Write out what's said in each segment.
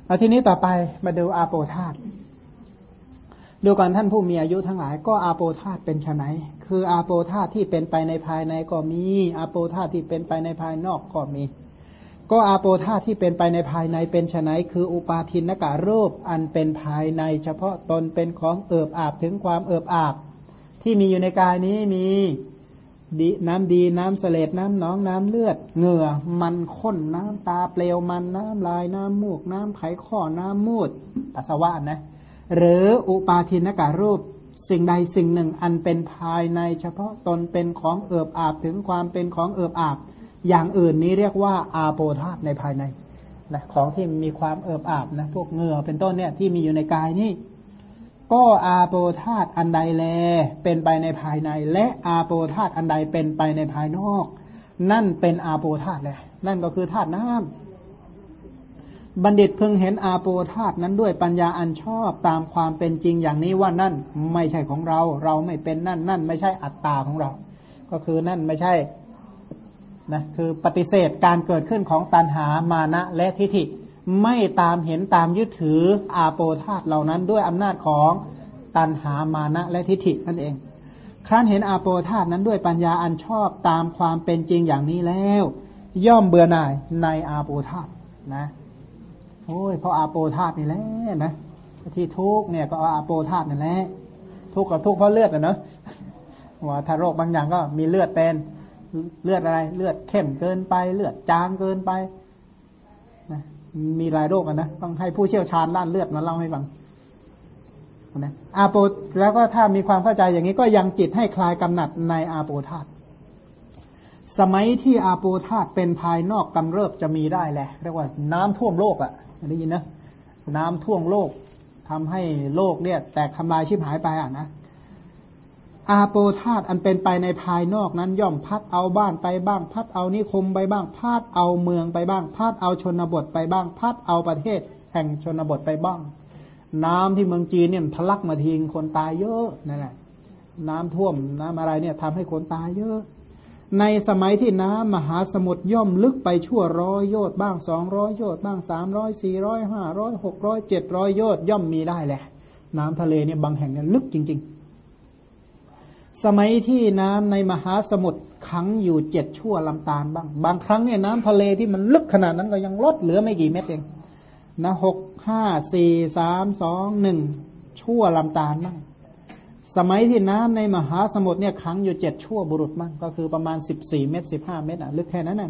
เอาทีนี้ต่อไปมาดูอาโปธาตุดูก่อนท่านผู้มีอายุทั้งหลายก็อาโปธาตุเป็นไฉนคืออาโปธาตุที่เป็นไปในภายในก็มีอาโปธาตุที่เป็นไปในภายนอกก็มีก็อาโปธาตุที่เป็นไปในภายในเป็นไฉนคืออุปาทินกะรูปอันเป็นภายในเฉพาะตนเป็นของเอิบอาบถึงความเอิบอาบที่มีอยู่ในกายนี้มีน้ำดีน้ำเสลดน้ำหนองน้ำเลือดเหงื่อมันข้นน้ำตาเปลวมันน้ำลายน้ำมูกน้ำไขข้อน้ำมูดปัสสาวะนะหรืออุปาทินกะรูปสิ่งใดสิ่งหนึ่งอันเป็นภายในเฉพาะตนเป็นของเอิบอาบถึงความเป็นของเอิบอาบอย่างอื่นนี้เรียกว่าอาโปธาตุในภายในนะของที่มีความเอิบอาบนะพวกเหงื่อเป็นต้นเนี่ยที่มีอยู่ในกายนี่ก็อาโปธาตุอันใดแลเป็นไปในภายในและอาโปธาตุอันใดเป็นไปในภายนอกนั่นเป็นอาโปธาตุแหละนั่นก็คือธาตุน้ำบัณฑิตพึงเห็นอาโปธาตุนั้นด้วยปัญญาอันชอบตามความเป็นจริงอย่างนี้ว่านั่นไม่ใช่ของเราเราไม่เป็นนั่นนั่นไม่ใช่อัตตาของเราก็คือนั่นไม่ใช่นะคือปฏิเสธการเกิดขึ้นของตัณหามานะและทิฏฐิไม่ตามเห็นตามยึดถืออาโปธาตุเหล่านั้นด้วยอำนาจของตัณหามานะและทิฏฐินั่นเองครั้นเห็นอาโปธาตุนั้นด้วยปัญญาอันชอบตามความเป็นจริงอย่างนี้แล้วย่อมเบื่อหน่ายในอาโปธาตุนะโอ้ยเพราะอาโปธาตุนี่แหละนะที่ทุกเนี่ยก็อาโปธาตุนั่นแหละทุกข์กับทุกข์เพราะเลือดนะเนาะว่าถ้าโรคบางอย่างก็มีเลือดเป็นเลือดอะไรเลือดเข้มเกินไปเลือดจางเกินไปนะมีหลายโรคนะต้องให้ผู้เชี่ยวชาญด้านเลือดมาเล่าให้ฟังนะอาโปแล้วก็ถ้ามีความเข้าใจอย่างนี้ก็ยังจิตให้คลายกำหนัดในอาโปธาตุสมัยที่อาโปธาตุเป็นภายนอกกำเริบจะมีได้แหละเรียกว่าน้ำท่วมโลกอ่ะได้ยินนะน้ำท่วมโลกทำให้โลกเนี่ยแตกทำลายชิบหายไปอ่ะนะอาโปธาตุอันเป็นไปในภายนอกนั้นย่อมพัดเอาบ้านไปบ้างพัดเอานิคมไปบ้างพัดเอาเมืองไปบ้างพัดเอาชนบทไปบ้างพัดเอาประเทศแห่งชนบทไปบ้างน้ำที่เมืองจีนเนี่ยทะลักมาทิ้งคนตายเยอะนั่นแหละน้ำท่วมน้ำอะไรเนี่ยทำให้คนตายเยอะในสมัยที่น้ำมหาสมุทรย่อมลึกไปชั่ว100 โยชน์บ้าง200 โยชน์บ้าง300 400 500 600 700 โยชน์ย่อมมีได้แหละน้ำทะเลเนี่ยบางแห่งเนี่ยลึกจริงๆสมัยที่น้ำในมหาสมุทรขังอยู่7 ชั่วลำธารบ้างบางครั้งเนี่ยน้ำทะเลที่มันลึกขนาดนั้นก็ยังลดเหลือไม่กี่เม็ดเองนะ6 5 4 3 2 1ชั่วลำธารบ้างสมัยที่น้ำในมหาสมุทรเนี่ยขังอยู่7 ชั่วบุรุษบ้างก็คือประมาณ14 เม็ด15 เม็ดลึกแค่นั้นน่ะ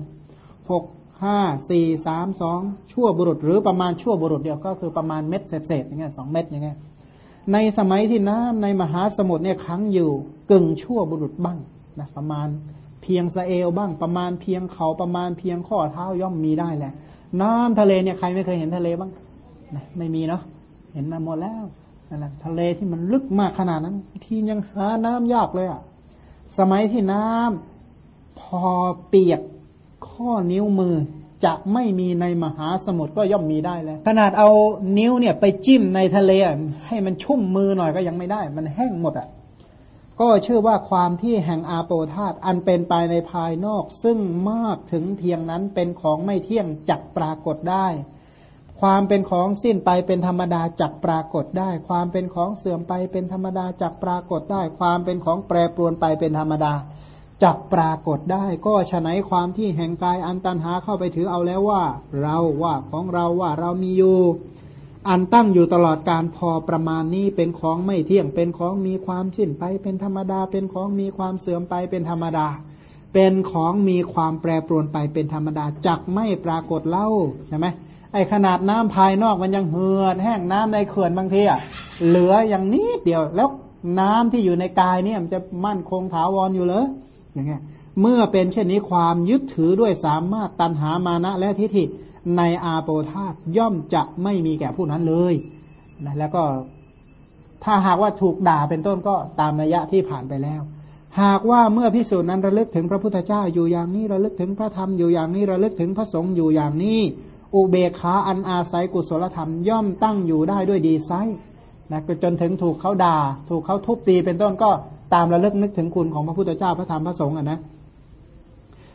6 5 4 3 2ชั่วบุรุษหรือประมาณชั่วบุรุษเดียวก็คือประมาณเม็ดเศษๆอย่างเงี้ย2 เม็ดอย่างเงี้ยในสมัยที่น้ำในมหาสมุทรเนี่ยขังอยู่กึ่งชั่วบุรุษบ้างนะประมาณเพียงสะเอวบ้างประมาณเพียงเข่าประมาณเพียงข้อเท้าย่อมมีได้แหละน้ำทะเลเนี่ยใครไม่เคยเห็นทะเลบ้างนะไม่มีเนาะเห็นมาหมดแล้วนั่นแหละทะเลที่มันลึกมากขนาดนั้นที่ยังหาน้ำยากเลยอ่ะสมัยที่น้ำพอเปียกข้อนิ้วมือจะไม่มีในมหาสมุทรก็ย่อมมีได้แล้วขนาดเอานิ้วเนี่ยไปจิ้มในทะเลให้มันชุ่มมือหน่อยก็ยังไม่ได้มันแห้งหมดอ่ะก็เชื่อว่าความที่แห่งอาโปธาตุอันเป็นไปในภายนอกซึ่งมากถึงเพียงนั้นเป็นของไม่เที่ยงจักปรากฏได้ความเป็นของสิ้นไปเป็นธรรมดาจักปรากฏได้ความเป็นของเสื่อมไปเป็นธรรมดาจักปรากฏได้ความเป็นของแปรปรวนไปเป็นธรรมดาจักปรากฏได้ก็ฉะนั้นความที่แห่งกายอันตัณหาเข้าไปถือเอาแล้วว่าเราว่าของเราว่าเรามีอยู่อันตั้งอยู่ตลอดการพอประมาณนี้เป็นของไม่เที่ยงเป็นของมีความสิ้นไปเป็นธรรมดาเป็นของมีความเสื่อมไปเป็นธรรมดาเป็นของมีความแปรปรวนไปเป็นธรรมดาจักไม่ปรากฏเล่าใช่ไหมไอ้ขนาดน้ำภายนอกมันยังเหือดแห้งน้ำในเขื่อนบางทีอ่ะเหลืออย่างนิดเดียวแล้วน้ำที่อยู่ในกายเนี่ยมันจะมั่นคงถาวรอยู่เหรออย่างเงี้ยเมื่อเป็นเช่นนี้ความยึดถือด้วยสามารถตัณหามานะและทิฏฐิในอาโปธาตุย่อมจะไม่มีแก่ผู้นั้นเลยนะแล้วก็ถ้าหากว่าถูกด่าเป็นต้นก็ตามนัยยะที่ผ่านไปแล้วหากว่าเมื่อภิกษุนั้นระลึกถึงพระพุทธเจ้าอยู่อย่างนี้ระลึกถึงพระธรรมอยู่อย่างนี้ระลึกถึงพระสงฆ์อยู่อย่างนี้อุเบกขาอันอาศัยกุศลธรรมย่อมตั้งอยู่ได้ด้วยดีไซนะจนถึงถูกเขาด่าถูกเขาทุบตีเป็นต้นก็ตามระลึกนึกถึงคุณของพระพุทธเจ้าพระธรรมพระสงฆ์นะ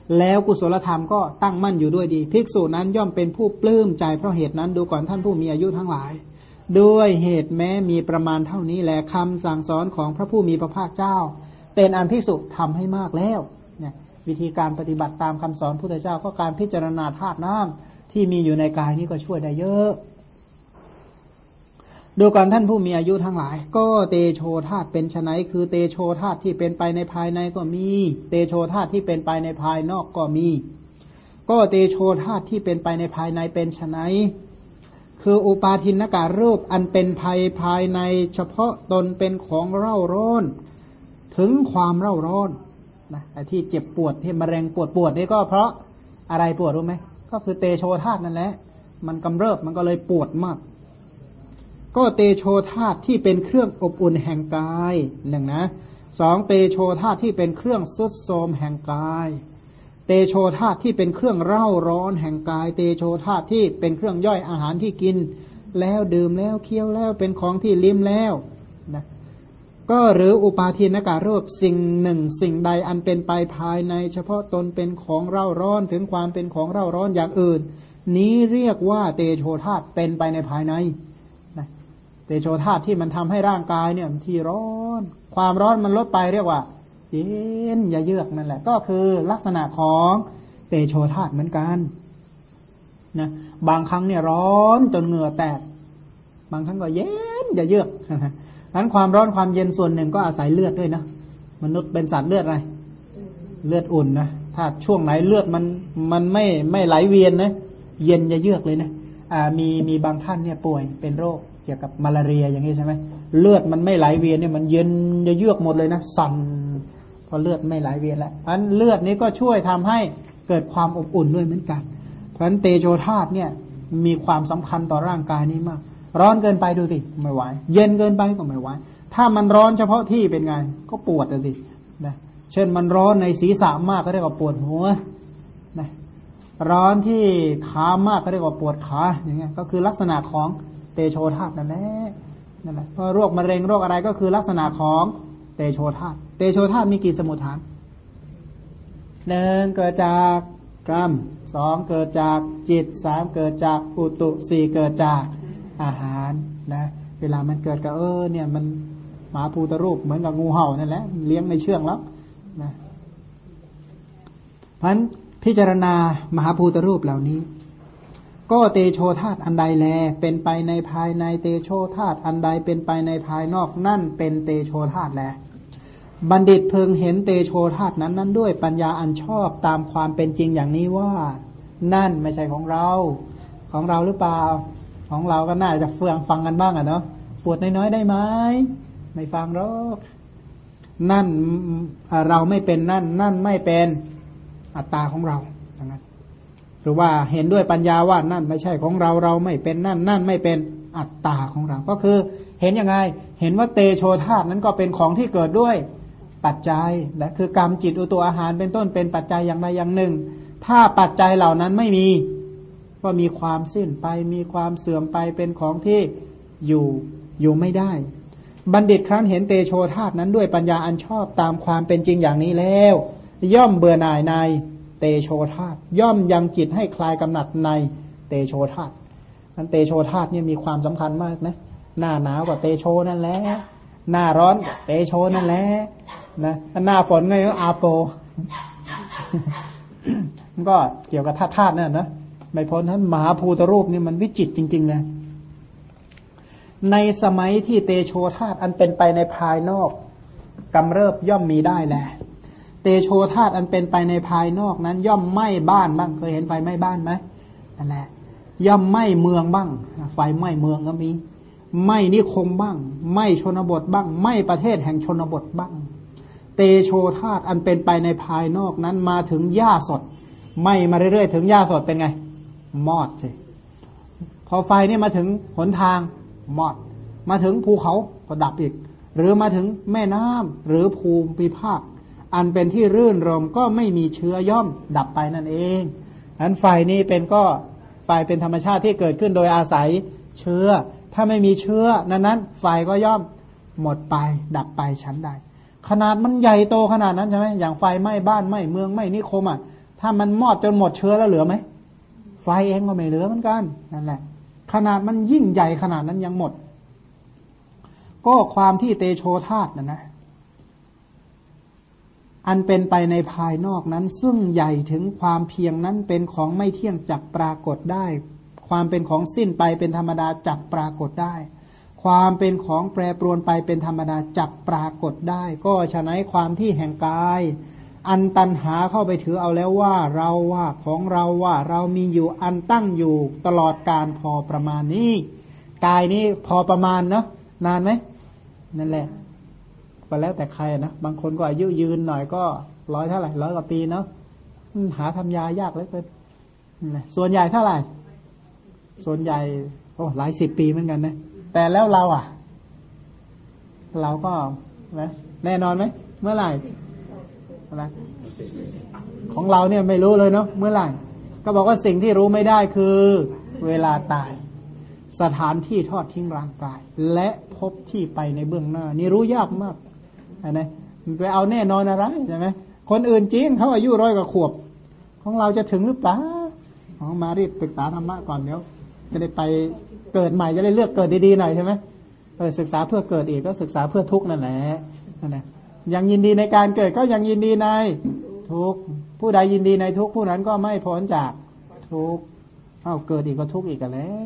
แล้วกุศลธรรมก็ตั้งมั่นอยู่ด้วยดีภิกษุนั้นย่อมเป็นผู้ปลื้มใจเพราะเหตุนั้นดูก่อนท่านผู้มีอายุทั้งหลายด้วยเหตุแม้มีประมาณเท่านี้แหละคำสั่งสอนของพระผู้มีพระภาคเจ้าเป็นอันภิกษุทำให้มากแล้วเนี่ยวิธีการปฏิบัติตามคำสอนพุทธเจ้าก็การพิจารณาธาตุน้ำที่มีอยู่ในกายนี้ก็ช่วยได้เยอะดูก่อนท่านผู้มีอายุทั้งหลายก็เตโชธาตุเป็นไฉนคือเตโชธาตุที่เป็นไปในภายในก็มีเตโชธาตุที่เป็นไปในภายนอกก็มีก็เตโชธาตุที่เป็นไปในภายในเป็นไฉนคืออุปาทินการูปอันเป็นภัยภายในเฉพาะตนเป็นของเร่าร้อนถึงความเร่าร้อนนะไอ้ที่เจ็บปวดที่มะเร็งปวดนี่ก็เพราะอะไรปวดรู้ไหมก็คือเตโชธาตุนั่นแหละมันกำเริบมันก็เลยปวดมากก็เตโชธาตุที่เป็นเครื่องอบอุ่นแห่งกายหนึ่งนะสองเตโชธาตุที่เป็นเครื่องทรุดโทรมแห่งกายเตโชธาตุที่เป็นเครื่องเร่าร้อนแห่งกายเตโชธาตุที่เป็นเครื่องย่อยอาหารที่กินแล้วดื่มแล้วเคี้ยวแล้วเป็นของที่ลิ้มแล้วนะก็หรืออุปาทินการูปสิ่งหนึ่งสิ่งใดอันเป็นไปภายในเฉพาะตนเป็นของเร่าร้อนถึงความเป็นของเร่าร้อนอย่างอื่นนี้เรียกว่าเตโชธาตุเป็นไปในภายในนะเตโชธาตุที่มันทำให้ร่างกายเนี่ยที่ร้อนความร้อนมันลดไปเรียกว่าเย็นอย่าเยือกนั่นแหละก็คือลักษณะของเตโชธาตุเหมือนกันนะบางครั้งเนี่ยร้อนจนเหงื่อแตกบางครั้งก็เย็นอย่าเยือกนั้นความร้อนความเย็นส่วนหนึ่งก็อาศัยเลือดด้วยนะมนุษย์เป็นสัตว์เลือดอะไรเลือดอุ่นนะถ้าช่วงไหนเลือดมันไม่ไหลเวียนนะเย็นอย่าเยือกเลยนะมีบางท่านเนี่ยป่วยเป็นโรคเกี่ยวกับมาลาเรียอย่างนี้ใช่ไหมเลือดมันไม่ไหลเวียนเนี่ยมันเย็นอย่าเยือกหมดเลยนะสั่นพอเลือดไม่ไหลเวียนแล้วอันเลือดนี้ก็ช่วยทำให้เกิดความอบอุ่นด้วยเหมือนกันเพราะฉะนั้นเตโชธาตุเนี่ยมีความสำคัญต่อร่างกายนี้มากร้อนเกินไปดูสิไม่ไหวเย็นเกินไปก็ไม่ไหวถ้ามันร้อนเฉพาะที่เป็นไงก็ปวดสินะเช่นมันร้อนในศีรษะมากก็เรียกว่าปวดหัวนะร้อนที่ขามากก็เรียกว่าปวดขาอย่างเงี้ยก็คือลักษณะของเตโชธาตุนั่นแหละเพราะโรคมะเร็งโรคอะไรก็คือลักษณะของเตโชธาตุเตโชธาตุมีกี่สมุฏฐานหนึ่งเกิดจากกรรมสองเกิดจากจิตสามเกิดจากอุตุสี่เกิดจากอาหารนะเวลามันเกิดก็เนี่ยมันหมาภูตรูปเหมือนกับงูเห่านั่นแหละเลี้ยงในเชือกแล้วนะเพราะฉะนั้นพิจารณามหาภูตรูปเหล่านี้ก็เตโชธาตุอันใดแลเป็นไปในภายในเตโชธาตุอันใดเป็นไปในภายนอกนั่นเป็นเตโชธาตุแลบัณฑิตพึงเห็นเตโชธาตุนั้นด้วยปัญญาอันชอบตามความเป็นจริงอย่างนี้ว่านั่นไม่ใช่ของเราหรือเปล่าของเราก็น่าจะฟังกันบ้างอ่ะเนาะปวดน้อยๆได้ไหมไม่ฟังหรอกนั่นเราไม่เป็นนั่นไม่เป็นอัตตาของเราอย่างนั้นหรือว่าเห็นด้วยปัญญาว่านั่นไม่ใช่ของเราเราไม่เป็นนั่นไม่เป็นอัตตาของเราก็คือเห็นยังไงเห็นว่าเตโชธาตุนั้นก็เป็นของที่เกิดด้วยปัจจัยและคือกรรมจิตอุตุอาหารเป็นต้นเป็นปัจจัยอย่างใดอย่างหนึ่งถ้าปัจจัยเหล่านั้นไม่มีก็มีความสิ้นไปมีความเสื่อมไปเป็นของที่อยู่ไม่ได้บัณฑิตครั้นเห็นเตโชธาตุนั้นด้วยปัญญาอันชอบตามความเป็นจริงอย่างนี้แล้วย่อมเบื่อหน่ายในเตโชธาตุย่อมยังจิตให้คลายกำหนัดในเตโชธาตุอันเตโชธาตุเนี่ยมีความสำคัญมากนะหน้าหนาวกว่าเตโชนั่นแหละหน้าร้อนเตโชนั่นแหละนะหน้าฝนไงก็อาโป มันก็เกี่ยวกับธาตุนั่นนะไม่พ้นนั้นมหาภูตรูปนี่มันวิจิตรจริงๆเลยในสมัยที่เตโชธาตุอันเป็นไปในภายนอกกำเริบย่อมมีได้แหละเตโชธาตุอันเป็นไปในภายนอกนั้นย่อมไหม้บ้านบ้างเคยเห็นไฟไหม้บ้านไหมนั่นแหละย่อมไหม้เมืองบ้างไฟไหม้เมืองก็มีไหม้นิคมบ้างไหม้ชนบทบ้างไหม้ประเทศแห่งชนบทบ้างเตโชธาตุอันเป็นไปในภายนอกนั้นมาถึงหญ้าสดไหม้มาเรื่อยๆถึงหญ้าสดเป็นไงมอดสิพอไฟนี่มาถึงหนทางมอดมาถึงภูเขาก็ดับอีกหรือมาถึงแม่น้ำหรือภูมิภาคอันเป็นที่รื่นรมก็ไม่มีเชื้อย่อมดับไปนั่นเองอันไฟนี้ไฟเป็นธรรมชาติที่เกิดขึ้นโดยอาศัยเชื้อถ้าไม่มีเชื้อนั้นไฟก็ย่อมหมดไปดับไปชั้นใดขนาดมันใหญ่โตขนาดนั้นใช่ไหมอย่างไฟไหม้บ้านไหม้เมืองไหม้นิคมอ่ะถ้ามันมอดจนหมดเชื้อแล้วเหลือไหมไฟเองก็ไม่เหลือเหมือนกันนั่นแหละขนาดมันยิ่งใหญ่ขนาดนั้นยังหมดก็ความที่เตโชธาตุนะอันเป็นไปในภายนอกนั้นซึ่งใหญ่ถึงความเพียงนั้นเป็นของไม่เที่ยงจักปรากฏได้ความเป็นของสิ้นไปเป็นธรรมดาจักปรากฏได้ความเป็นของแปรปรวนไปเป็นธรรมดาจักปรากฏได้ก็ฉะนั้นความที่แห่งกายอันตัณหาเข้าไปถือเอาแล้วว่าเราว่าของเราว่าเรามีอยู่อันตั้งอยู่ตลอดการพอประมาณนี้กายนี้พอประมาณเนาะนานไหมนั่นแหละก็แล้วแต่ใครนะบางคนก็อายุยืนหน่อยก็100เท่าไหร่100 กว่าปีเนาะหาทำยายากเหลือเกินส่วนใหญ่เท่าไหร่ส่วนใหญ่โอ้หลาย10 ปีเหมือนกันนะแต่แล้วเราอ่ะเราก็นะแน่นอนไหมเมื่อไหร่นะของเราเนี่ยไม่รู้เลยเนาะเมื่อไหร่ก็บอกว่าสิ่งที่รู้ไม่ได้คือเวลาตายสถานที่ทอดทิ้งร่างกายและพบที่ไปในเบื้องหน้านี่รู้ยากมากนะไปเอาแน่นอนอะไรใช่ไหมคนอื่นจริงเขาอายุ100 กว่าขวบของเราจะถึงหรือเปล่าของมารีบศึกษาธรรมะก่อนเดี๋ยวจะได้ไปเกิดใหม่จะได้เลือกเกิดดีๆหน่อยใช่ไหมศึกษาเพื่อเกิดอีกก็ศึกษาเพื่อทุกข์นั่นแหละนะยังยินดีในการเกิดก็ยังยินดีในทุกข์ผู้ใดยินดีในทุกข์ผู้นั้นก็ไม่พ้นจากทุกข์เกิดอีกก็ทุกข์อีกกันแล้ว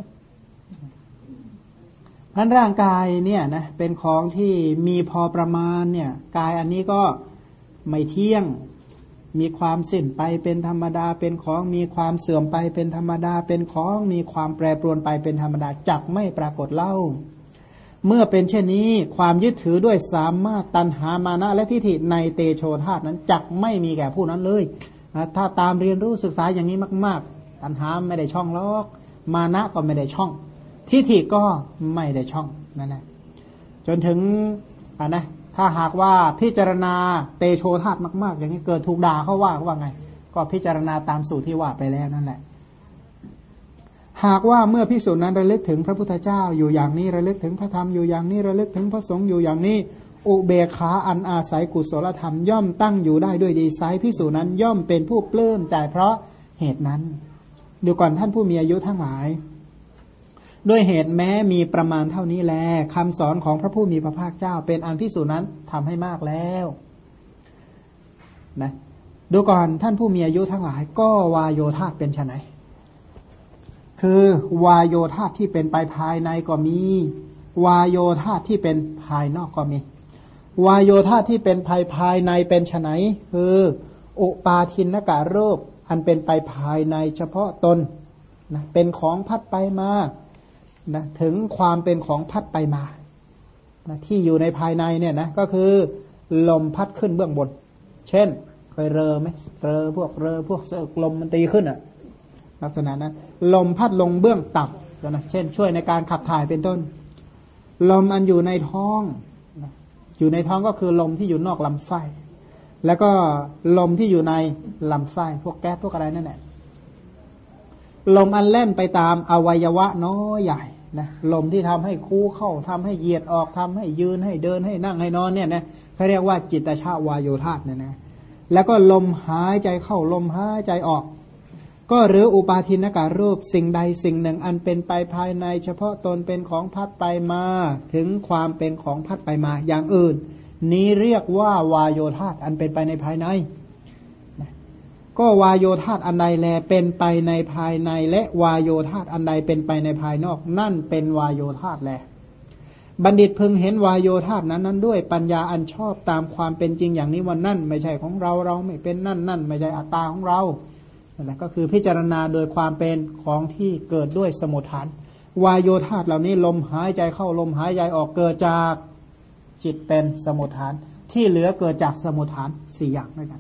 พันร่างกายเนี่ยนะเป็นของที่มีพอประมาณเนี่ยกายอันนี้ก็ไม่เที่ยงมีความสิ้นไปเป็นธรรมดาเป็นของมีความเสื่อมไปเป็นธรรมดาเป็นของมีความแปรปรวนไปเป็นธรรมดาจักไม่ปรากฏเล่าเมื่อเป็นเช่นนี้ความยึดถือด้วยสามารถตัณหามานะและทิฏฐิในเตโชธาตุนั้นจักไม่มีแก่ผู้นั้นเลยถ้าตามเรียนรู้ศึกษาอย่างนี้มากๆตัณหาไม่ได้ช่องลอกมานะก็ไม่ได้ช่องทิฏฐิก็ไม่ได้ช่องนั่นแหละจนถึงนะถ้าหากว่าพิจารณาเตโชธาตุมากๆอย่างนี้เกิดถูกด่าเขาว่าไงก็พิจารณาตามสูตรที่ว่าไปแล้วนั่นแหละหากว่าเมื่อภิกษุนั้นระลึกถึงพระพุทธเจ้าอยู่อย่างนี้ระลึกถึงพระธรรมอยู่อย่างนี้ระลึกถึงพระสงฆ์อยู่อย่างนี้อุเบกขาอันอาศัยกุศลธรรมย่อมตั้งอยู่ได้ด้วยดีไซน์ภิกษุนั้นย่อมเป็นผู้ปลื้มใจเพราะเหตุนั้นดูก่อนท่านผู้มีอายุทั้งหลายด้วยเหตุแม้มีประมาณเท่านี้แลคำสอนของพระผู้มีพระภาคเจ้าเป็นอันภิกษุนั้นทำให้มากแล้วนะดูก่อนท่านผู้มีอายุทั้งหลายก็วายโยธาเป็นไฉนคือวายโยธาที่เป็นไปภายในก็มีวายโยธาที่เป็นภายนอกก็มีวายโยธาที่เป็นภายในเป็นไฉนคืออุปาทินกะรูปอันเป็นไปภายในเฉพาะตนนะเป็นของพัดไปมานะถึงความเป็นของพัดไปมานะที่อยู่ในภายในเนี่ยนะก็คือลมพัดขึ้นเบื้องบนเช่นเคยเรอไหมเรอพวกเสือลมมันตีขึ้นอ่ะลักษณะนั้นลมพัดลงเบื้องต่ำนะเช่นช่วยในการขับถ่ายเป็นต้นลมอันอยู่ในท้องอยู่ในท้องก็คือลมที่อยู่นอกลำไส้แล้วก็ลมที่อยู่ในลำไส้พวกแก๊สพวกอะไรนั่นแหละลมอันเล่นไปตามอวัยวะน้อยใหญ่นะลมที่ทำให้คู่เข้าทำให้เหยียดออกทำให้ยืนให้เดินให้นั่งให้นอนเนี่ยนะเขาเรียกว่าจิตตชวายโยธาเนี่ยนะแล้วก็ลมหายใจเข้าลมหายใจออกก็หรืออุปาทินกะรูปสิ่งใดสิ่งหนึ่งอันเป็นไปภายในเฉพาะตนเป็นของพัดไปมาถึงความเป็นของพัดไปมาอย่างอื่นนี้เรียกว่าวายโยธาอันเป็นไปในภายในก็วายโยธาอันใดแลเป็นไปในภายในและวายโยธาอันใดเป็นไปในภายนอกนั่นเป็นวายโยธาแลบัณฑิตพึงเห็นวายโยธานั้นด้วยปัญญาอันชอบตามความเป็นจริงอย่างนี้ว่านั่นไม่ใช่ของเราเราไม่เป็นนั่นไม่ใช่อัตตาของเรานั่นแหละก็คือพิจารณาโดยความเป็นของที่เกิดด้วยสมุฏฐานวายโยธาเหล่านี้ลมหายใจเข้าลมหายใจออกเกิดจากจิตเป็นสมุฏฐานที่เหลือเกิดจากสมุฏฐาน4อย่างด้วยกัน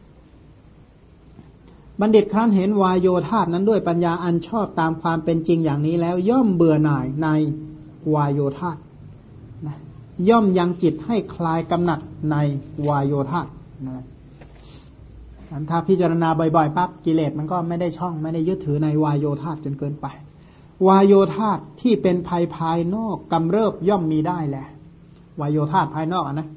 บัณฑิตครั้นเห็นวายโยธานั้นด้วยปัญญาอันชอบตามความเป็นจริงอย่างนี้แล้วย่อมเบื่อหน่ายในวายโยธานะย่อมยังจิตให้คลายกำหนัดในวายโยธานะถ้าพิจารณาบ่อยๆปั๊บกิเลสมันก็ไม่ได้ช่องไม่ได้ยึดถือในวายโยธาจนเกินไปวายโยธาที่เป็นภัยภายนอกกำเริบย่อมมีได้แหละวายโยธาภายนอกนะ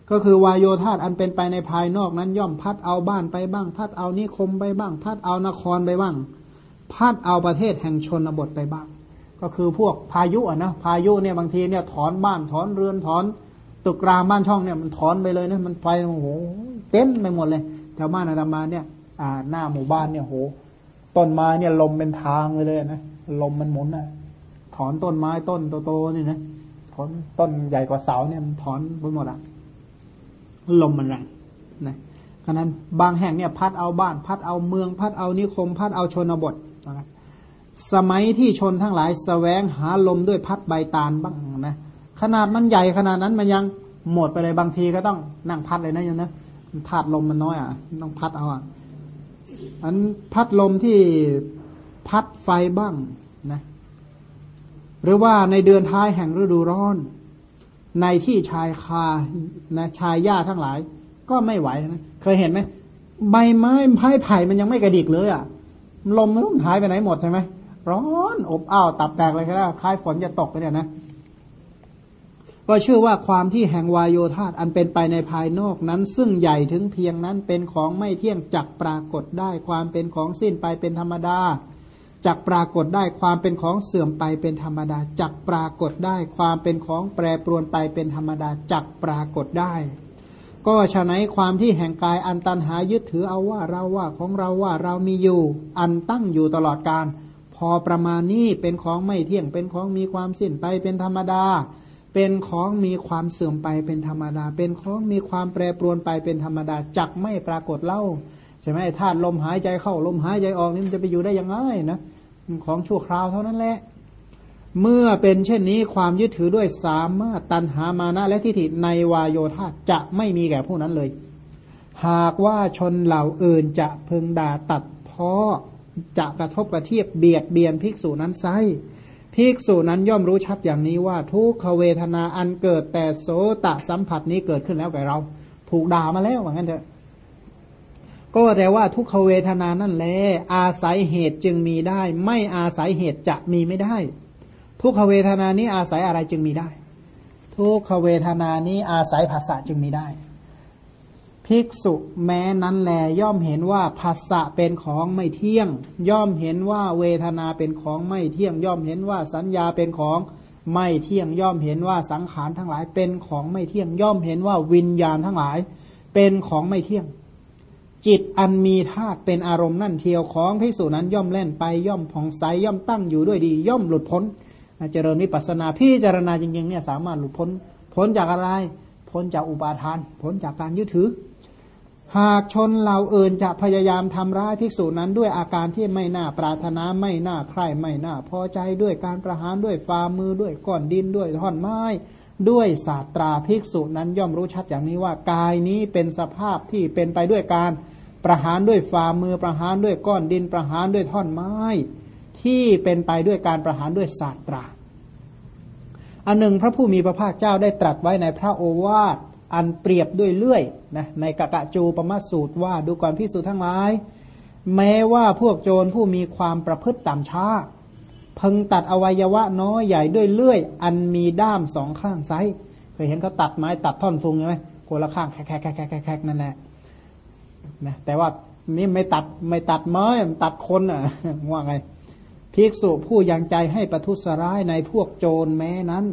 ก็คือวายโยธาอันเป็นไปในภายนอกนั้นย่อมพัดเอาบ้านไปบ้างพัดเอานิคมไปบ้างพัดเอานครไปบ้างพัดเอาประเทศแห่งชนบทไปบ้างก็คือพวกพายุอ่ะนะพายุเนี่ยบางทีเนี่ยถอนบ้านถอนเรือนถอนตึกรามบ้านช่องเนี่ยมันถอนไปเลยนะมันไปโอ้โหเต็มไปหมดเลยแถวบ้านอาตมาเนี่ยหน้าหมู่บ้านเนี่ยโหต้นไม้เนี่ยลมเป็นทางเลยนะลมมันหมุนนะถอนต้นไม้ต้นโตๆนี่นะถอนต้นใหญ่กว่าเสาเนี่ยมันถอนไปหมดอ่ะลมมันแรงนะฉะนั้นบางแห่งเนี่ยพัดเอาบ้านพัดเอาเมืองพัดเอานิคมพัดเอาชนบทนะสมัยที่ชนทั้งหลายแสวงหาลมด้วยพัดใบตาลบ้างนะขนาดมันใหญ่ขนาดนั้นมันยังหมดไปเลยบางทีก็ต้องนั่งพัดเลยนะโยมนะธาตุลมมันน้อยต้องพัดเอาอันพัดลมที่พัดไฟบ้างนะหรือว่าในเดือนท้ายแห่งฤดูร้อนในที่ชายคานะชายหญ้าทั้งหลายก็ไม่ไหวนะเคยเห็นไหมใบไม้ไผ่มันยังไม่กระดิกเลยลมมันหายไปไหนหมดใช่ไหมร้อนอบอ้าวตับแตกเลยก็ได้คล้ายฝนจะตกไปเนี่ยนะก็ชื่อว่าความที่แห่งวายโยธาอันเป็นไปในภายนอกนั้นซึ่งใหญ่ถึงเพียงนั้นเป็นของไม่เที่ยงจักปรากฏได้ความเป็นของสิ้นไปเป็นธรรมดาจักปรากฏได้ความเป็นของเสื่อมไปเป็นธรรมดาจักปรากฏได้ความเป็นของแปรปรวนไปเป็นธรรมดาจักปรากฏได้ก็ฉะนั้นความที่แห่งกายอันตันหายึดถือเอาว่าเราว่าของเราว่าเรามีอยู่อันตั้งอยู่ตลอดกาลพอประมาณนี้เป็นของไม่เที่ยงเป็นของมีความสิ้นไปเป็นธรรมดาเป็นของมีความเสื่อมไปเป็นธรรมดาเป็นของมีความแปรปรวนไปเป็นธรรมดาจักไม่ปรากฏเล่าใช่ไหมธาตุลมหายใจเข้าลมหายใจออกนี่มันจะไปอยู่ได้ยังไงนะของชั่วคราวเท่านั้นแหละเมื่อเป็นเช่นนี้ความยึดถือด้วยสามารถตัณหามานะและทิฏฐิในวายโยธาจะไม่มีแก่ผู้นั้นเลยหากว่าชนเหล่าอื่นจะพึงด่าตัดพ้อจะกระทบกระเทียบเบียดเบียนภิกษุนั้นไซภิกษุนั้นย่อมรู้ชัดอย่างนี้ว่าทุกขเวทนาอันเกิดแต่โสตสัมผัสนี้เกิดขึ้นแล้วแก่เราถูกด่ามาแล้วว่างั้นเถอะก็แต่ว่าทุกขเวทนานั่นแหละอาศัยเหตุจึงมีได้ไม่อาศัยเหตุจะมีไม่ได้ทุกขเวทนานี้อาศัยอะไรจึงมีได้ทุกขเวทนานี้อาศัยภาษาจึงมีได้ภิกษุแม้นั้นแลย่อมเห็นว่าภาษาเป็นของไม่เที่ยงย่อมเห็นว่าเวทนาเป็นของไม่เที่ยงย่อมเห็นว่าสัญญาเป็นของไม่เที่ยงย่อมเห็นว่าสังขารทั้งหลายเป็นของไม่เที่ยงย่อมเห็นว่าวิญญาณทั้งหลายเป็นของไม่เที่ยงจิตอันมีธาตุเป็นอารมณ์นั่นเทียวของภิกษุนั้นย่อมเล่นไปย่อมผ่องใสย่อมตั้งอยู่ด้วยดีย่อมหลุดพ้นเจริญวิปัสสนาพิจารณาจริงๆเนี่ยสามารถหลุดพ้นจากอะไรพ้นจากอุปาทานพ้นจากการยึดถือหากชนเราอื่นจะพยายามทำร้ายภิกษุนั้นด้วยอาการที่ไม่น่าปรารถนาไม่น่าใคร่ไม่น่าพอใจด้วยการประหารด้วยฝ่ามือด้วยก้อนดินด้วยท่อนไม้ด้วยศาสตราภิกษุนั้นย่อมรู้ชัดอย่างนี้ว่ากายนี้เป็นสภาพที่เป็นไปด้วยการประหารด้วยฝ่ามือประหารด้วยก้อนดินประหารด้วยท่อนไม้ที่เป็นไปด้วยการประหารด้วยศาสตราอันหนึ่งพระผู้มีพระภาคเจ้าได้ตรัสไว้ในพระโอวาทอันเปรียบด้วยเลื่อยนะในกกจูปมาสูตรว่าดูก่อนภิกษุทั้งหลายแม้ว่าพวกโจรผู้มีความประพฤติต่ำช้าพึงตัดอวัยวะน้อยใหญ่ด้วยเลื่อยอันมีด้ามสองข้างไซเคยเห็นเขาตัดไม้ตัดท่อนซุงใช่ไหมคนละข้างแคกนั่นแหละนะแต่ว่านี่ไม่ตัดไม้มันตัดคนอ่ะว่าไงภิกษุผู้ยังใจให้ประทุษร้ายในพวกโจรแม้นั้น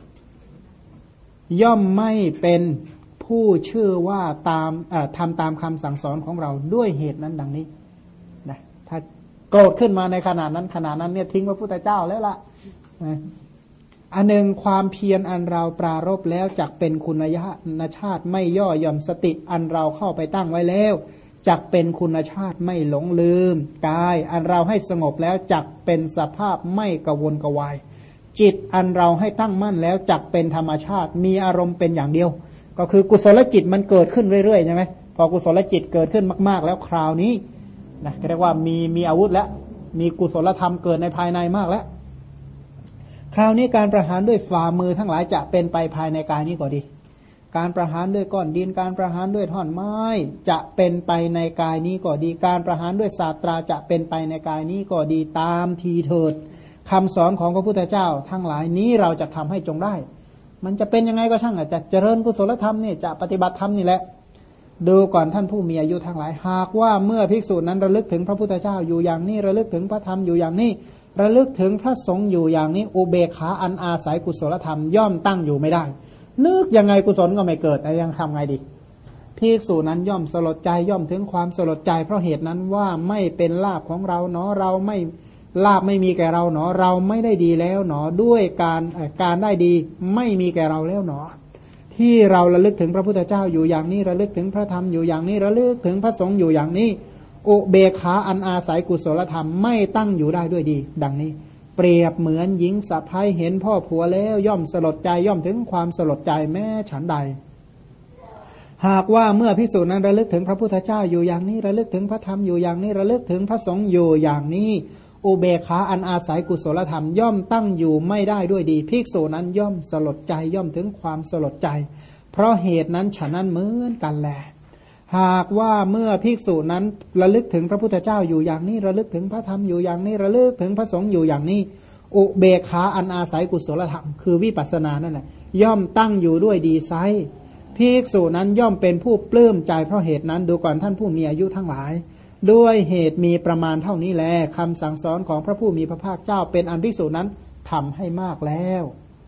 ย่อมไม่เป็นผู้ชื่อว่าทำตามคำสั่งสอนของเราด้วยเหตุนั้นดังนี้นะถ้าโกรธขึ้นมาในขณะนั้นเนี่ยทิ้งพระพุทธเจ้าแล้วล่ะอันหนึ่งความเพียรอันเราปรารภแล้วจักเป็นคุณชาติไม่ย่อหย่อนสติอันเราเข้าไปตั้งไว้แล้วจักเป็นคุณชาติไม่หลงลืมกายอันเราให้สงบแล้วจักเป็นสภาพไม่กระวนกระวายจิตอันเราให้ตั้งมั่นแล้วจักเป็นธรรมชาติมีอารมณ์เป็นอย่างเดียวก็คือกุศลจิตมันเกิดขึ้นเรื่อยๆใช่ไหมพอกุศลจิตเกิดขึ้นมากๆแล้วคราวนี้นะเรียกว่ามีอาวุธแล้วมีกุศลธรรมเกิดในภายในมากแล้วคราวนี้การประหารด้วยฝ่ามือทั้งหลายจะเป็นไปภายในกายนี้ก็ดีการประหารด้วยก้อนดินการประหารด้วยท่อนไม้จะเป็นไปในกายนี้ก็ดีการประหารด้วยศาสตราจะเป็นไปในกายนี้ก็ดีตามทีเถิดคำสอนของพระพุทธเจ้าทั้งหลายนี้เราจะทำให้จงได้มันจะเป็นยังไงก็ช่างจะเจริญกุศลธรรมนี่จะปฏิบัติธรรมนี่แหละดูก่อนท่านผู้มีอายุทั้งหลายหากว่าเมื่อภิกษุนั้นระลึกถึงพระพุทธเจ้าอยู่อย่างนี้ระลึกถึงพระธรรมอยู่อย่างนี้ระลึกถึงพระสงฆ์อยู่อย่างนี้อุเบกขาอันอาศัยกุศลธรรมย่อมตั้งอยู่ไม่ได้นึกยังไงกุศลก็ไม่เกิดยังทำไงดีภิกษุนั้นย่อมสลดใจย่อมถึงความสลดใจเพราะเหตุนั้นว่าไม่เป็นลาภของเราเนาะเราไม่ลาภไม่มีแก่เราเนาะเราไม่ได้ดีแล้วเนาะด้วยการได้ดีไม่มีแก่เราแล้วเนาะที่เราระลึกถึงพระพุทธเจ้าอยู่อย่างนี้ระลึกถึงพระธรรมอยู่อย่างนี้ระลึกถึงพระสงฆ์อยู่อย่างนี้อุเบกขาอันอาศัยกุศลธรรมไม่ตั้งอยู่ได้ด้วยดีดังนี้เปรียบเหมือนหญิงสะใภ้เห็นพ่อผัวแล้วย่อมสลดใจย่อมถึงความสลดใจแม้ฉันใดหากว่าเมื่อภิกษุนั้นระลึกถึงพระพุทธเจ้าอยู่อย่างนี้ระลึกถึงพระธรรมอยู่อย่างนี้ระลึกถึงพระสงฆ์อยู่อย่างนี้อุเบกขาอันอาศัยกุศลธรรมย่อมตั้งอยู่ไม่ได้ด้วยดีภิกษุนั้นย่อมสลดใจย่อมถึงความสลดใจเพราะเหตุนั้นฉะนั้นเหมือนกันแลหากว่าเมื่อภิกษุนั้นระลึกถึงพระพุทธเจ้าอยู่อย่างนี้ระลึกถึงพระธรรมอยู่อย่างนี้ระลึกถึงพระสงฆ์อยู่อย่างนี้อุเบกขาอันอาศัยกุศลธรรมคือวิปัสสนานั่นแหละย่อมตั้งอยู่ด้วยดีไซภิกษุนั้นย่อมเป็นผู้ปลื้มใจเพราะเหตุนั้นดูก่อนท่านผู้มีอายุทั้งหลายด้วยเหตุมีประมาณเท่านี้แลคำสั่งสอนของพระผู้มีพระภาคเจ้าเป็นอันภิกษุนั้นทำให้มากแล้ว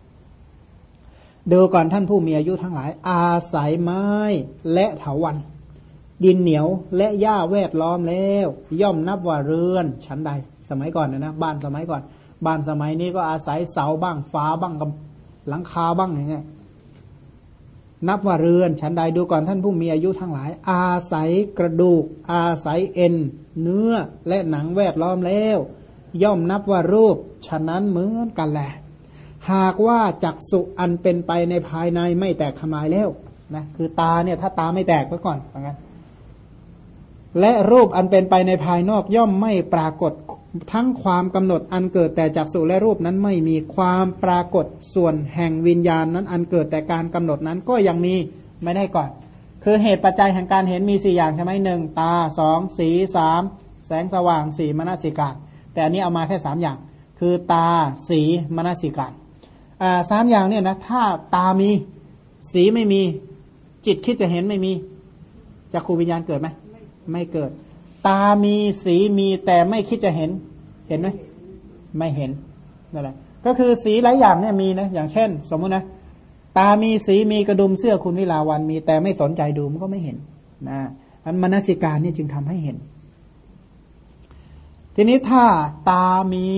ดูก่อนท่านผู้มีอายุทั้งหลายอาศัยไม้และเถาวัลย์ดินเหนียวและหญ้าแวดล้อมแล้วย่อมนับว่าเรือนชั้นใดสมัยก่อนนะบ้านสมัยก่อนบ้านสมัยนี้ก็อาศัยเสาบ้างฟ้าบ้างกับหลังคาบ้างอย่างเงี้ยนับว่าเรือนชั้นใดดูก่อนท่านผู้มีอายุทั้งหลายอาศัยกระดูกอาศัยเอ็นเนื้อและหนังแวดล้อมแล้วย่อมนับว่ารูปฉะนั้นเหมือนกันแหละหากว่าจักษุอันเป็นไปในภายในไม่แตกทำลายแล้วนะคือตาเนี่ยถ้าตาไม่แตกไว้ก่อนว่างั้นและรูปอันเป็นไปในภายนอกย่อมไม่ปรากฏทั้งความกำหนดอันเกิดแต่จักษุและรูปนั้นไม่มีความปรากฏส่วนแห่งวิญญาณนั้นอันเกิดแต่การกำหนดนั้นก็ยังมีไม่ได้ก่อนคือเหตุปัจจัยแห่งการเห็นมี4อย่างใช่ไหม1ตา2สี3แสงสว่าง4มนสิการแต่อันนี้เอามาแค่3อย่างคือตาสีมนสิการ3อย่างเนี่ยนะถ้าตามีสีไม่มีจิตคิดจะเห็นไม่มีจักขูวิญญาณเกิดไหมไม่เกิดตามีสีมีแต่ไม่คิดจะเห็นเห็นไหมไม่เห็นนั่นแหละก็คือสีหลายอย่างเนี่ยมีนะอย่างเช่นสมมตินะตามีสีมีกระดุมเสื้อคุณวิลาวันมีแต่ไม่สนใจดูมันก็ไม่เห็นนะอันมนสิการนี่จึงทำให้เห็นทีนี้ถ้าตามี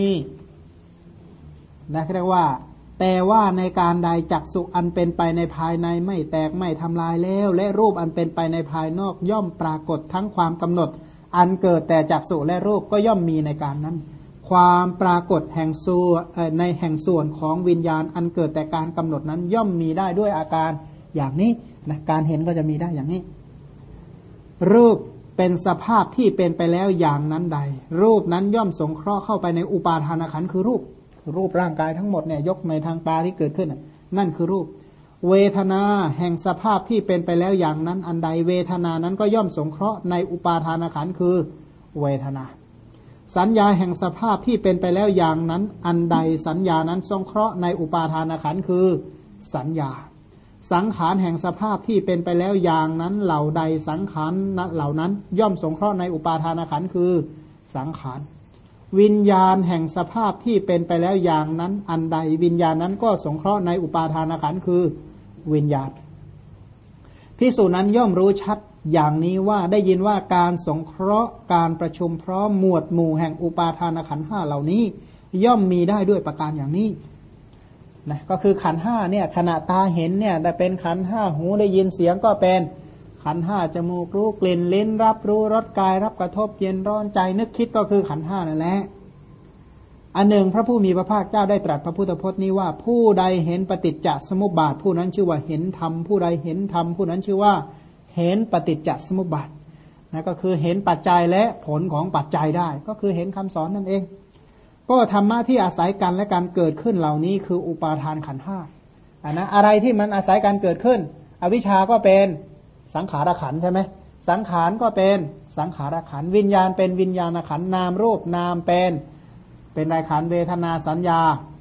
นะเรียกว่าแต่ว่าในการใดจักษุอันเป็นไปในภายในไม่แตกไม่ทำลายแล้วและรูปอันเป็นไปในภายนอกย่อมปรากฏทั้งความกำหนดอันเกิดแต่จักษุและรูปก็ย่อมมีในการนั้นความปรากฏแห่งส่วนในแห่งส่วนของวิญญาณอันเกิดแต่การกำหนดนั้นย่อมมีได้ด้วยอาการอย่างนี้นะการเห็นก็จะมีได้อย่างนี้รูปเป็นสภาพที่เป็นไปแล้วอย่างนั้นใดรูปนั้นย่อมสงเคราะห์เข้าไปในอุปาทานขันธ์คือรูปร่างกายทั้งหมดเนี่ยยกในทางตาที่เกิดขึ้นนั่นคือรูปเวทนาแห่งสภาพที่เป็นไปแล้วอย่างนั้นอันใดเวทนานั้นก็ย่อมสงเคราะห์ในอุปาทานขันธ์คือเวทนาสัญญาแห่งสภาพที่เป็นไปแล้วอย่างนั้นอันใดสัญญานั้นสงเคราะห์ในอุปาทานขันธ์คือสัญญาสังขารแห่งสภาพที่เป็นไปแล้วอย่างนั้นเหล่าใดสังขารเหล่านั้นย่อมสงเคราะห์ในอุปาทานขันธ์คือสังขารวิญญาณแห่งสภาพที่เป็นไปแล้วอย่างนั้นอันใดวิญญาณนั้นก็สงเคราะห์ในอุปาทานขันธ์คือวิญญาณภิกษุนั้นย่อมรู้ชัดอย่างนี้ว่าได้ยินว่าการสงเคราะห์การประชุมพร้อมหมวดหมู่แห่งอุปาทานขันธ์5เหล่านี้ย่อมมีได้ด้วยประการอย่างนี้นะก็คือขันธ์5เนี่ยขณะตาเห็นเนี่ยได้เป็นขันธ์5หูได้ยินเสียงก็เป็นขันธ์5จมูกรู้กลิ่นลิ้นรับรู้รสกายรับกระทบเย็นร้อนใจนึกคิดก็คือขันธ์5นั่นแหละอันหนึ่งพระผู้มีพระภาคเจ้าได้ตรัสพระพุทธพจน์นี้ว่าผู้ใดเห็นปฏิจจสมุปบาทผู้นั้นชื่อว่าเห็นธรรมผู้ใดเห็นธรรมผู้นั้นชื่อว่าเห็นปฏิจจสมุปบาทนะก็คือเห็นปัจจัยและผลของปัจจัยได้ก็คือเห็นคำสอนนั่นเองก็ธรรมะที่อาศัยกันและการเกิดขึ้นเหล่านี้คืออุปาทานขันธ์5นะอะไรที่มันอาศัยการเกิดขึ้นอวิชชาก็เป็นสังขารขันธ์ใช่ไหมสังขารก็เป็นสังขารขันธ์วิญญาณเป็นวิญญาณขันธ์นามรูปนามเป็นรายขันธ์เวทนาสัญญา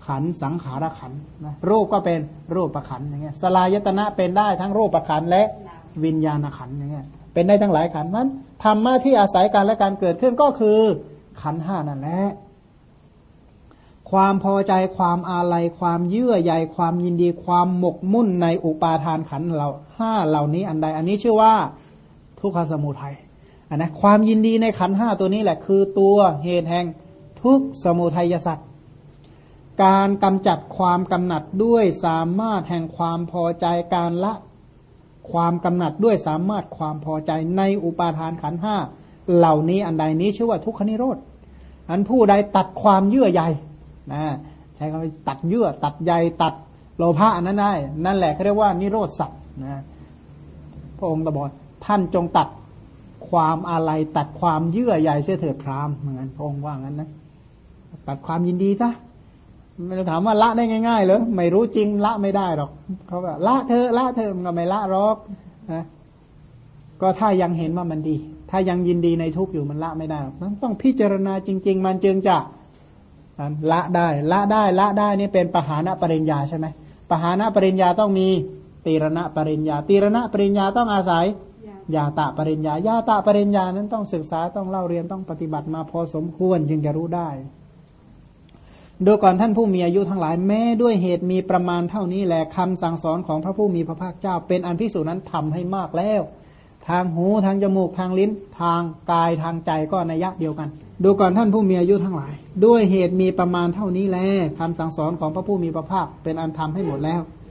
ขันธ์สังขารขันธ์นะรูปก็เป็นรูปขันธ์อย่างเงี้ยสลายตนะเป็นได้ทั้งรูปขันธ์และวิญญาณขันธ์อย่างเงี้ยเป็นได้ทั้งหลายขันธ์นั้นธรรมะที่อาศัยกันและการเกิดขึ้นก็คือขันธ์ห้านั่นแหละความพอใจความอาลัยความเยื่อใยความยินดีความหมกมุ่นในอุปาทานขันธ์เราห้าเหล่านี้อันใดอันนี้ชื่อว่าทุกขสมุทัยอันนะความยินดีในขันธ์ห้าตัวนี้แหละคือตัวเหตุแห่งทุกขสมุทัยสัตว์การกำจัดความกำหนัดด้วยสามารถแห่งความพอใจการละความกำหนัดด้วยสามารถความพอใจในอุปาทานขันธ์ห้าเหล่านี้อันใดนี้ชื่อว่าทุกขนิโรธอันผู้ใดตัดความเยื่อใยนะใช้คำว่าตัดเยื่อตัดใยตัดโลภะอันนั้นได้นั่นแหละเขาเรียกว่านิโรธสัตว์นะพระองค์ตรัสบอกท่านจงตัดความอาลัยตัดความเยื่อใยเสียเถิดพราหมณ์เหมือนพระองค์ว่างั้นนะตัดความยินดีซะไม่ได้ถามว่าละได้ง่ายๆเหรอไม่รู้จริงละไม่ได้หรอกเขาว่าละเธอละเธอมันก็ไม่ละหรอกนะก็ถ้ายังเห็นว่ามันดีถ้ายังยินดีในทุกข์อยู่มันละไม่ได้หรอกมันต้องพิจารณาจริงๆมันจึงจะละได้ละได้ละได้นี่เป็นปหานะปริญญาใช่ไหมปหานะปริญญาต้องมีตีรณะปริญญาตีรณะปริญญาต้องอาศัยญาตะปริญญาญาตะปริญญานั้นต้องศึกษาต้องเล่าเรียนต้องปฏิบัติมาพอสมควรจึงจะรู้ได้โดยก่อนท่านผู้มีอายุทั้งหลายแม้ด้วยเหตุมีประมาณเท่านี้แหละคำสั่งสอนของพระผู้มีพระภาคเจ้าเป็นอันภิกษุนั้นทำให้มากแล้วทางหูทางจมูกทางลิ้นทางกายทางใจก็นัยยะเดียวกันดูก่อนท่านผู้มีอายุทั้งหลายด้วยเหตุมีประมาณเท่านี้แลคำสั่งสอนของพระผู้มีพระภาคเป็นอันทำให้หมดแล้ว